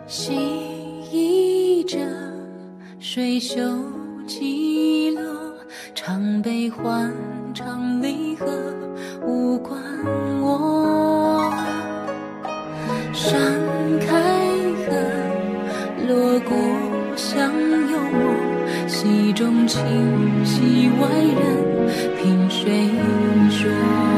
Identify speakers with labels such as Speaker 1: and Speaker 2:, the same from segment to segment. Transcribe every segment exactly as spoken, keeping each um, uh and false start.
Speaker 1: 细倚着水袖起落，常悲欢，常离合，无关我。山开合，锣鼓响有我，戏中情，戏外人，凭谁说？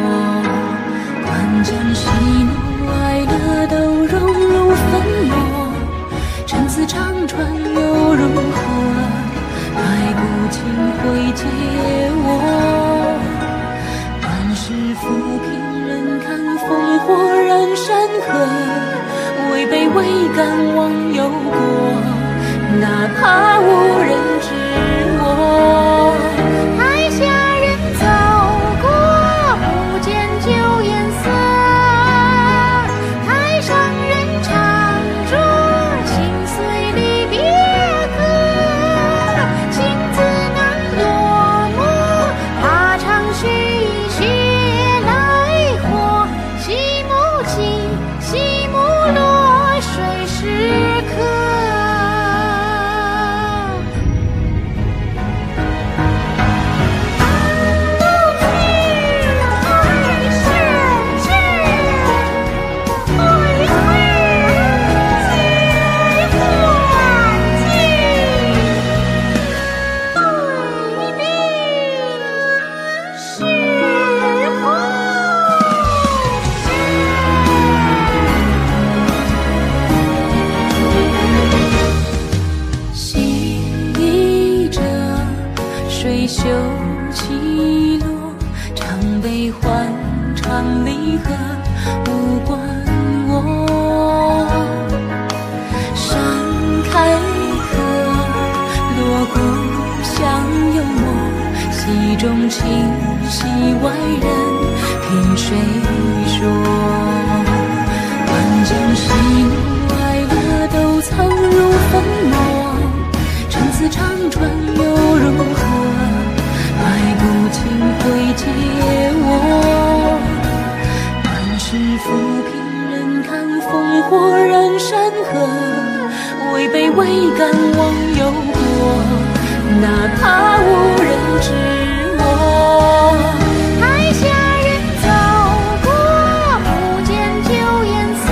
Speaker 1: 关键喜怒哀乐都融入粉墨，陈词长传又如何？白骨青灰皆我。万事浮萍人看烽火燃山河，位卑未敢忘忧国，哪怕无人知我。
Speaker 2: 台下人走过，不见旧颜色，台上人唱着心碎离别歌，情字难落幕，怕长续血来活，戏幕起，戏幕落，谁时刻？
Speaker 1: 水袖起落，常悲欢，常离合，无关我。山开合，锣鼓响有我，戏中情，戏外人，凭谁说？万江喜怒哀乐都藏入粉墨，陈词长传又如何？白骨青灰皆我。万事浮萍人看烽火燃山河，位卑未敢忘忧国，哪怕无人知我。
Speaker 2: 台下人走过，不见旧颜色，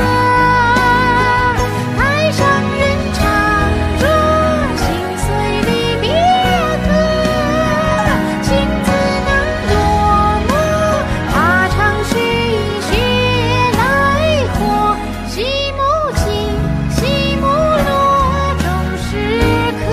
Speaker 2: 台上人唱着心碎离别歌，情字难落幕，怕长续血来活，戏幕起，戏幕落，终时刻。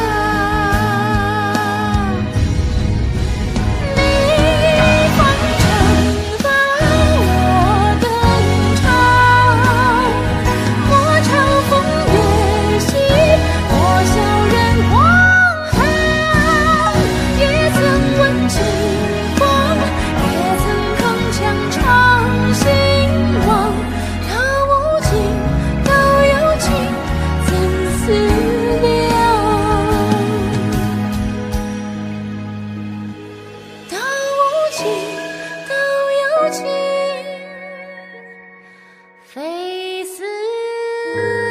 Speaker 2: 你方乘帆，我登场，莫嘲风月兮，莫笑人荒唐。也曾问青风，也曾铿锵唱兴亡，到无尽，到有情，怎思量？到无尽，到有情，非思